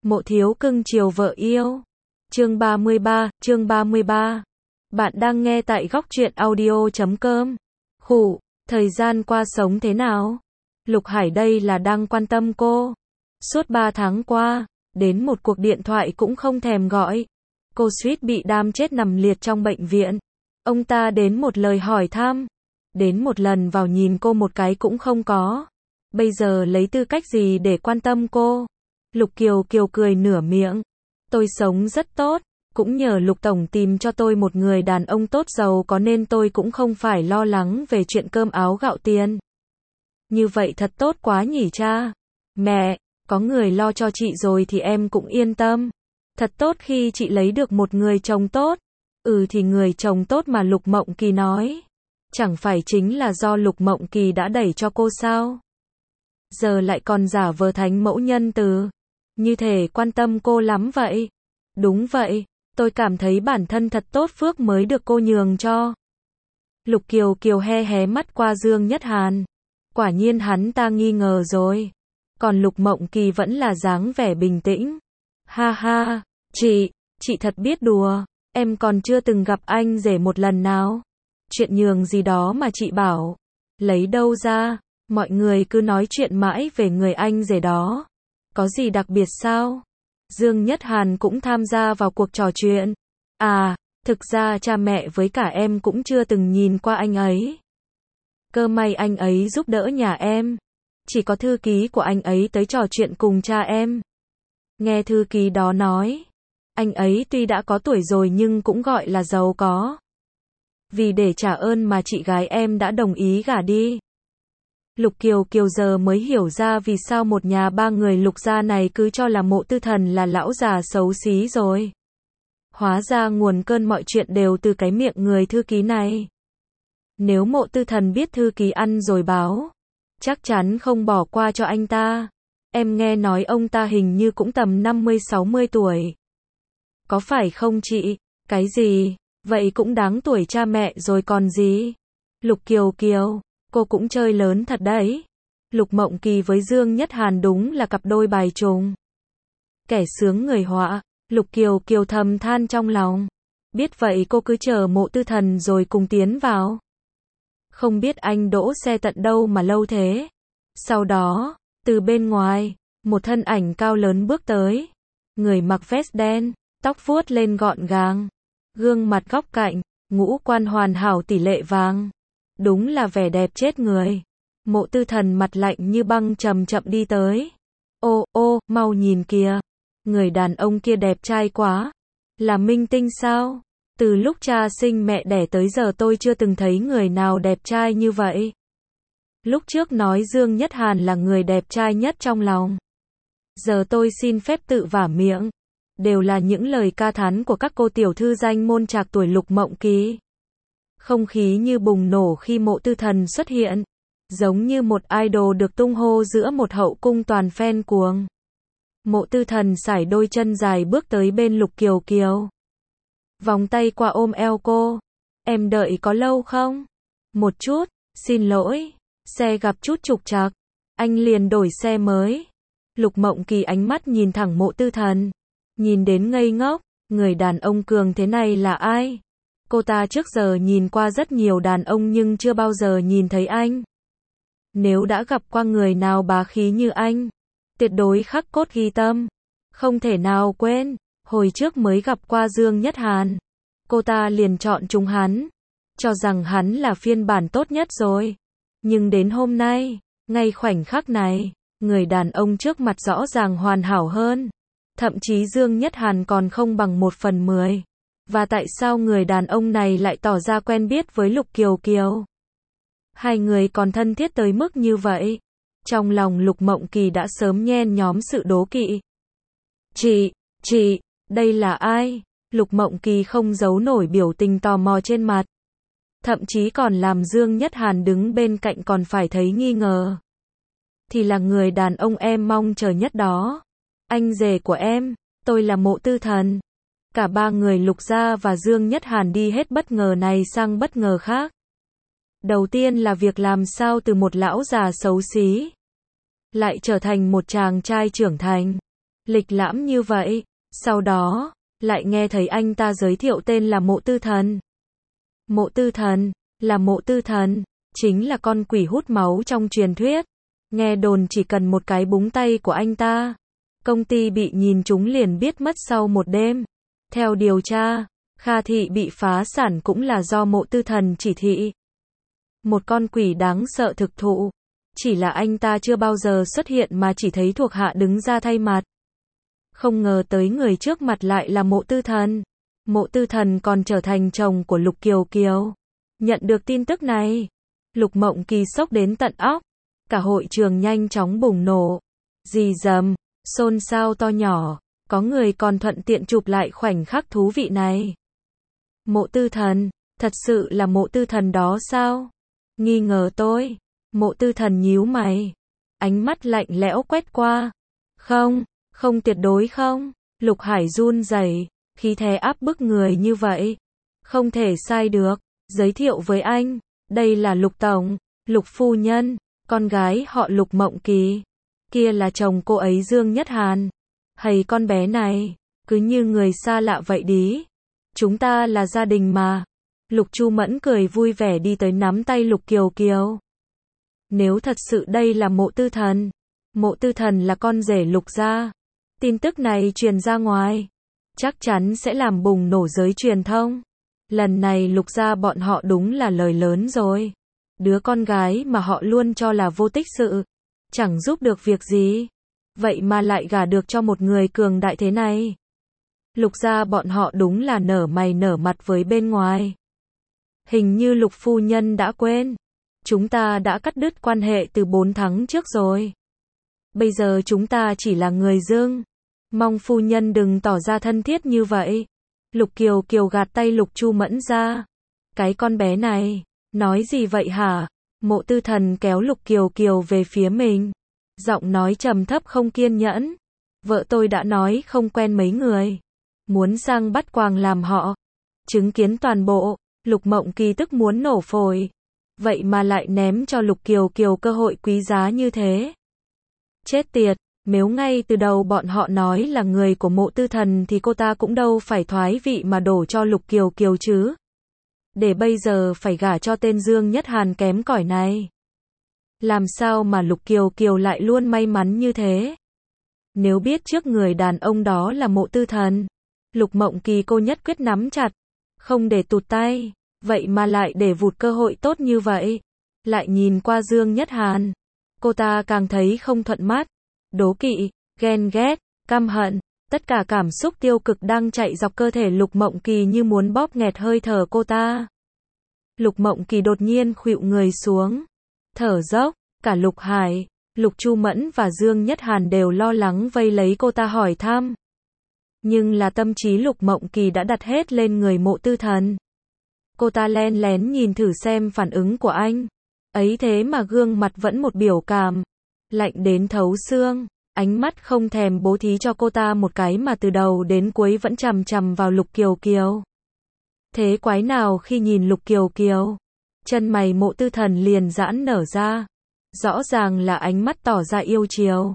Mộ thiếu cưng chiều vợ yêu. Chương 33. Bạn đang nghe tại góc truyện audio.com. Khủ, thời gian qua sống thế nào? Lục Hải đây là đang quan tâm cô. Suốt 3 tháng qua, đến một cuộc điện thoại cũng không thèm gọi. Cô suýt bị đam chết nằm liệt trong bệnh viện. Ông ta đến một lời hỏi thăm, đến một lần vào nhìn cô một cái cũng không có. Bây giờ lấy tư cách gì để quan tâm cô? Lục Kiều Kiều cười nửa miệng. Tôi sống rất tốt, cũng nhờ Lục Tổng tìm cho tôi một người đàn ông tốt giàu có nên tôi cũng không phải lo lắng về chuyện cơm áo gạo tiền. Như vậy thật tốt quá nhỉ cha. Mẹ, có người lo cho chị rồi thì em cũng yên tâm. Thật tốt khi chị lấy được một người chồng tốt. Thì người chồng tốt mà Lục Mộng Kỳ nói. Chẳng phải chính là do Lục Mộng Kỳ đã đẩy cho cô sao? Giờ lại còn giả vờ thánh mẫu nhân từ. Như thể quan tâm cô lắm vậy. Đúng vậy, tôi cảm thấy bản thân thật tốt phước mới được cô nhường cho. Lục Kiều Kiều hé mắt qua Dương Nhất Hàn. Quả nhiên hắn ta nghi ngờ rồi. Còn Lục Mộng Kỳ vẫn là dáng vẻ bình tĩnh. Ha ha, chị thật biết đùa. Em còn chưa từng gặp anh rể một lần nào. Chuyện nhường gì đó mà chị bảo. Lấy đâu ra, mọi người cứ nói chuyện mãi về người anh rể đó. Có gì đặc biệt sao? Dương Nhất Hàn cũng tham gia vào cuộc trò chuyện. Thực ra cha mẹ với cả em cũng chưa từng nhìn qua anh ấy. Cơ may anh ấy giúp đỡ nhà em. Chỉ có thư ký của anh ấy tới trò chuyện cùng cha em. Nghe thư ký đó nói, anh ấy tuy đã có tuổi rồi nhưng cũng gọi là giàu có. Vì để trả ơn mà chị gái em đã đồng ý gả đi. Lục Kiều Kiều giờ mới hiểu ra vì sao một nhà ba người Lục gia này cứ cho là Mộ Tư Thần là lão già xấu xí rồi. Hóa ra nguồn cơn mọi chuyện đều từ cái miệng người thư ký này. Nếu Mộ Tư Thần biết thư ký ăn rồi báo, chắc chắn không bỏ qua cho anh ta. Em nghe nói ông ta hình như cũng tầm 50-60 tuổi. Có phải không chị? Cái gì? Vậy cũng đáng tuổi cha mẹ rồi còn gì? Lục Kiều Kiều, cô cũng chơi lớn thật đấy. Lục Mộng Kỳ với Dương Nhất Hàn đúng là cặp đôi bài trùng. Kẻ sướng người họa, Lục Kiều Kiều thầm than trong lòng. Biết vậy cô cứ chờ Mộ Tư Thần rồi cùng tiến vào. Không biết anh đỗ xe tận đâu mà lâu thế. Sau đó, từ bên ngoài, một thân ảnh cao lớn bước tới. Người mặc vest đen, tóc vuốt lên gọn gàng, gương mặt góc cạnh, ngũ quan hoàn hảo tỷ lệ vàng. Đúng là vẻ đẹp chết người. Mộ Tư Thần mặt lạnh như băng chậm chậm đi tới. Ô, mau nhìn kìa. Người đàn ông kia đẹp trai quá. Là minh tinh sao? Từ lúc cha sinh mẹ đẻ tới giờ tôi chưa từng thấy người nào đẹp trai như vậy. Lúc trước nói Dương Nhất Hàn là người đẹp trai nhất trong lòng. Giờ tôi xin phép tự vả miệng. Đều là những lời ca thán của các cô tiểu thư danh môn trạc tuổi Lục Mộng Kỳ. Không khí như bùng nổ khi Mộ Tư Thần xuất hiện. Giống như một idol được tung hô giữa một hậu cung toàn fan cuồng. Mộ Tư Thần sải đôi chân dài bước tới bên Lục Kiều Kiều. Vòng tay qua ôm eo cô. Em đợi có lâu không? Một chút, xin lỗi. Xe gặp chút trục trặc. Anh liền đổi xe mới. Lục Mộng Kỳ ánh mắt nhìn thẳng Mộ Tư Thần. Nhìn đến ngây ngốc. Người đàn ông cường thế này là ai? Cô ta trước giờ nhìn qua rất nhiều đàn ông nhưng chưa bao giờ nhìn thấy anh. Nếu đã gặp qua người nào bá khí như anh, tuyệt đối khắc cốt ghi tâm. Không thể nào quên, hồi trước mới gặp qua Dương Nhất Hàn. Cô ta liền chọn chúng hắn, cho rằng hắn là phiên bản tốt nhất rồi. Nhưng đến hôm nay, ngay khoảnh khắc này, người đàn ông trước mặt rõ ràng hoàn hảo hơn. Thậm chí Dương Nhất Hàn còn không bằng 1/10. Và tại sao người đàn ông này lại tỏ ra quen biết với Lục Kiều Kiều? Hai người còn thân thiết tới mức như vậy. Trong lòng Lục Mộng Kỳ đã sớm nhen nhóm sự đố kỵ. Chị, đây là ai? Lục Mộng Kỳ không giấu nổi biểu tình tò mò trên mặt. Thậm chí còn làm Dương Nhất Hàn đứng bên cạnh còn phải thấy nghi ngờ. Thì là người đàn ông em mong chờ nhất đó. Anh rể của em, tôi là Mộ Tư Thần. Cả ba người Lục gia và Dương Nhất Hàn đi hết bất ngờ này sang bất ngờ khác. Đầu tiên là việc làm sao từ một lão già xấu xí lại trở thành một chàng trai trưởng thành. lịch lãm như vậy. Sau đó, lại nghe thấy anh ta giới thiệu tên là Mộ Tư Thần. Mộ Tư Thần, là Mộ Tư Thần, chính là con quỷ hút máu trong truyền thuyết. Nghe đồn chỉ cần một cái búng tay của anh ta, công ty bị nhìn trúng liền biết mất sau một đêm. Theo điều tra, Kha Thị bị phá sản cũng là do Mộ Tư Thần chỉ thị. Một con quỷ đáng sợ thực thụ. Chỉ là anh ta chưa bao giờ xuất hiện mà chỉ thấy thuộc hạ đứng ra thay mặt. Không ngờ tới người trước mặt lại là Mộ Tư Thần. Mộ Tư Thần còn trở thành chồng của Lục Kiều Kiều. Nhận được tin tức này, Lục Mộng Kỳ sốc đến tận óc. Cả hội trường nhanh chóng bùng nổ. Rì rầm, xôn xao to nhỏ. Có người còn thuận tiện chụp lại khoảnh khắc thú vị này. Mộ Tư Thần, thật sự là Mộ Tư Thần đó sao? Nghi ngờ tôi. Mộ Tư Thần nhíu mày. Ánh mắt lạnh lẽo quét qua. Không, không tuyệt đối không. Lục Hải run rẩy, khí thế áp bức người như vậy. Không thể sai được. Giới thiệu với anh, đây là Lục Tổng, Lục Phu Nhân, con gái họ Lục Mộng Kỳ. Kia là chồng cô ấy Dương Nhất Hàn. Hay con bé này, cứ như người xa lạ vậy đi. Chúng ta là gia đình mà. Lục Chu Mẫn cười vui vẻ đi tới nắm tay Lục Kiều Kiều. Nếu thật sự đây là Mộ Tư Thần, Mộ Tư Thần là con rể Lục gia, tin tức này truyền ra ngoài, chắc chắn sẽ làm bùng nổ giới truyền thông. Lần này Lục gia bọn họ đúng là lời lớn rồi. Đứa con gái mà họ luôn cho là vô tích sự, chẳng giúp được việc gì, vậy mà lại gả được cho một người cường đại thế này. Lục gia bọn họ đúng là nở mày nở mặt với bên ngoài. Hình như Lục Phu Nhân đã quên. Chúng ta đã cắt đứt quan hệ từ 4 tháng trước rồi. Bây giờ chúng ta chỉ là người dưng. Mong Phu Nhân đừng tỏ ra thân thiết như vậy. Lục Kiều Kiều gạt tay Lục Chu Mẫn ra. Cái con bé này, nói gì vậy hả? Mộ Tư Thần kéo Lục Kiều Kiều về phía mình. Giọng nói trầm thấp không kiên nhẫn. Vợ tôi đã nói không quen mấy người. Muốn sang bắt quàng làm họ. Chứng kiến toàn bộ, Lục Mộng Kỳ tức muốn nổ phổi. Vậy mà lại ném cho Lục Kiều Kiều cơ hội quý giá như thế. Chết tiệt, nếu ngay từ đầu bọn họ nói là người của Mộ Tư Thần thì cô ta cũng đâu phải thoái vị mà đổ cho Lục Kiều Kiều chứ. Để bây giờ phải gả cho tên Dương Nhất Hàn kém cỏi này. Làm sao mà Lục Kiều Kiều lại luôn may mắn như thế? Nếu biết trước người đàn ông đó là Mộ Tư Thần, Lục Mộng Kỳ cô nhất quyết nắm chặt, không để tụt tay. Vậy mà lại để vụt cơ hội tốt như vậy. Lại nhìn qua Dương Nhất Hàn, cô ta càng thấy không thuận mắt. Đố kỵ, ghen ghét, căm hận, tất cả cảm xúc tiêu cực đang chạy dọc cơ thể Lục Mộng Kỳ như muốn bóp nghẹt hơi thở cô ta. Lục Mộng Kỳ đột nhiên khuỵu người xuống, thở dốc. Cả Lục Hải, Lục Chu Mẫn và Dương Nhất Hàn đều lo lắng vây lấy cô ta hỏi thăm. Nhưng là tâm trí Lục Mộng Kỳ đã đặt hết lên người Mộ Tư Thần. Cô ta len lén nhìn thử xem phản ứng của anh. Ấy thế mà gương mặt vẫn một biểu cảm lạnh đến thấu xương, ánh mắt không thèm bố thí cho cô ta một cái mà từ đầu đến cuối vẫn chằm chằm vào Lục Kiều Kiều. Thế quái nào khi nhìn Lục Kiều Kiều, chân mày Mộ Tư Thần liền giãn nở ra. Rõ ràng là ánh mắt tỏ ra yêu chiều.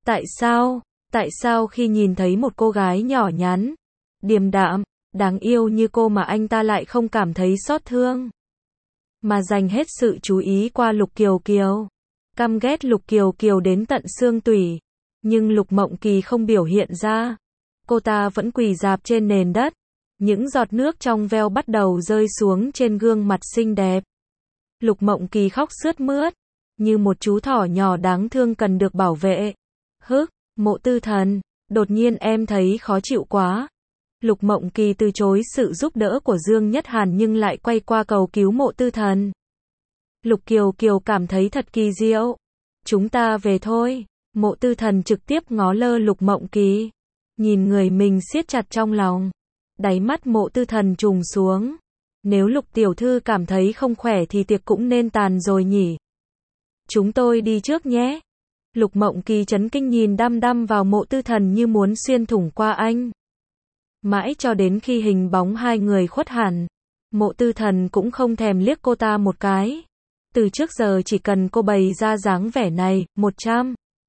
Tại sao khi nhìn thấy một cô gái nhỏ nhắn, điềm đạm, đáng yêu như cô mà anh ta lại không cảm thấy xót thương, mà dành hết sự chú ý qua Lục Kiều Kiều. Căm ghét Lục Kiều Kiều đến tận xương tủy. Nhưng Lục Mộng Kỳ không biểu hiện ra. Cô ta vẫn quỳ rạp trên nền đất. Những giọt nước trong veo bắt đầu rơi xuống trên gương mặt xinh đẹp. Lục Mộng Kỳ khóc sướt mướt, như một chú thỏ nhỏ đáng thương cần được bảo vệ. Mộ Tư Thần, đột nhiên em thấy khó chịu quá. Lục Mộng Kỳ từ chối sự giúp đỡ của Dương Nhất Hàn nhưng lại quay qua cầu cứu Mộ Tư Thần. Lục Kiều Kiều cảm thấy thật kỳ diệu. Chúng ta về thôi. Mộ Tư Thần trực tiếp ngó lơ Lục Mộng Kỳ. Nhìn người mình siết chặt trong lòng. Đáy mắt Mộ Tư Thần trùng xuống. Nếu Lục tiểu thư cảm thấy không khỏe thì tiệc cũng nên tàn rồi nhỉ. Chúng tôi đi trước nhé. Lục Mộng Kỳ chấn kinh nhìn đăm đăm vào Mộ Tư Thần như muốn xuyên thủng qua anh. Mãi cho đến khi hình bóng hai người khuất hẳn, Mộ Tư Thần cũng không thèm liếc cô ta một cái. Từ trước giờ chỉ cần cô bày ra dáng vẻ này, 100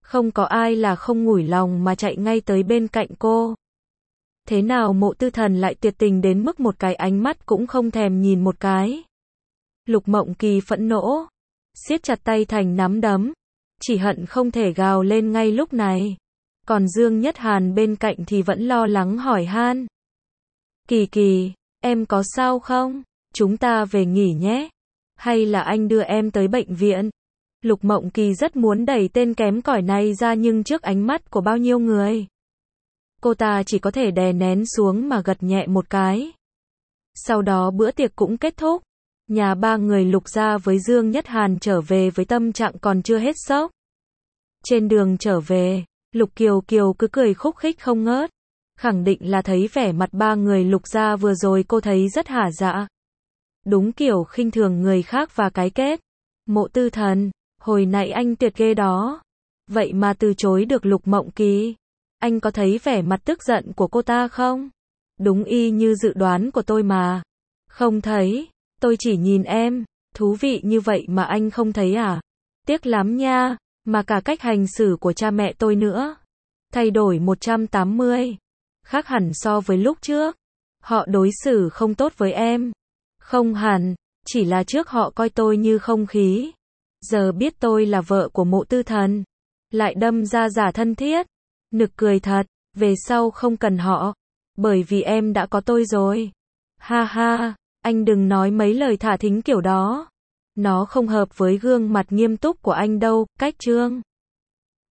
Không có ai là không ngủi lòng mà chạy ngay tới bên cạnh cô. Thế nào Mộ Tư Thần lại tuyệt tình đến mức một cái ánh mắt cũng không thèm nhìn một cái. Lục Mộng Kỳ phẫn nộ, siết chặt tay thành nắm đấm, chỉ hận không thể gào lên ngay lúc này. Còn Dương Nhất Hàn bên cạnh thì vẫn lo lắng hỏi han. Kỳ Kỳ, em có sao không? Chúng ta về nghỉ nhé. Hay là anh đưa em tới bệnh viện? Lục Mộng Kỳ rất muốn đẩy tên kém cỏi này ra nhưng trước ánh mắt của bao nhiêu người, cô ta chỉ có thể đè nén xuống mà gật nhẹ một cái. Sau đó bữa tiệc cũng kết thúc. Nhà ba người Lục gia với Dương Nhất Hàn trở về với tâm trạng còn chưa hết sốc. Trên đường trở về, Lục Kiều Kiều cứ cười khúc khích không ngớt. Khẳng định là thấy vẻ mặt ba người Lục gia vừa rồi cô thấy rất hả dạ. Đúng kiểu khinh thường người khác và cái kết. Mộ Tư Thần, hồi nãy anh tuyệt ghê đó. Vậy mà từ chối được Lục Mộng Kỳ. Anh có thấy vẻ mặt tức giận của cô ta không? Đúng y như dự đoán của tôi mà. Không thấy, tôi chỉ nhìn em. Thú vị như vậy mà anh không thấy à? Tiếc lắm nha, mà cả cách hành xử của cha mẹ tôi nữa. Thay đổi 180. Khác hẳn so với lúc trước. Họ đối xử không tốt với em. Không hẳn, chỉ là trước họ coi tôi như không khí. Giờ biết tôi là vợ của Mộ Tư Thần, lại đâm ra giả thân thiết. Nực cười thật, về sau không cần họ. Bởi vì em đã có tôi rồi. Ha ha, anh đừng nói mấy lời thả thính kiểu đó. Nó không hợp với gương mặt nghiêm túc của anh đâu, cách trương.